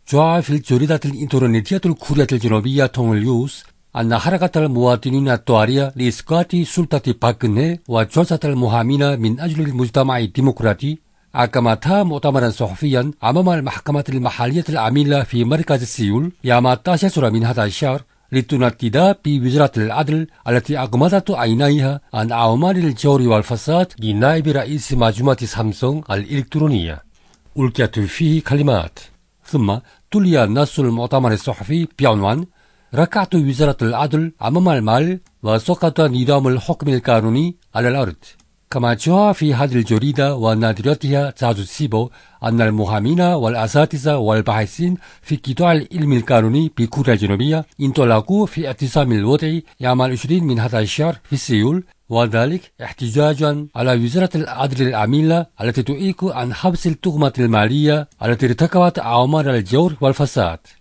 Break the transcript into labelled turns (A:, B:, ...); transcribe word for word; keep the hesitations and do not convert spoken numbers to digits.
A: جاء في الجريدة الإنترنتية الكورية الجنوبية تونغ أن حركة المواطنين الطوارئة لإسقاط سلطة باك جون هي وجلسة المحامين من أجل المجتمع الديمقراطي أقامتا مؤتمرا صحفيا أمام المحكمة المحلية العاملة في مركز سيول يوم التاسع من هذا الشهر لتندد بوزارة العدل التي أغمضت عينيها عن أعمال الجور والفساد لنائب رئيس مجموعة سامسونج الإلكترونية. ألقيت فيه كلمات. ثم تلي نص المؤتمر الصحفي بعنوان ركعت وزارة العدل أمام المال وسقط نظام الحكم القانوني على الأرض. كما جاء في هذه الجريدة ونادرتها تحدث أن المحامين والأساتذة والباحثين في قطاع العلم القانوني بكوريا الجنوبية انطلقوا في اعتصام الوضع يوم العشرين من هذا الشهر في سيول، وذلك احتجاجا على وزارة العدل العاملة التي تؤيك عن حبس التهمة المالية التي ارتكبت أعمال الجور والفساد.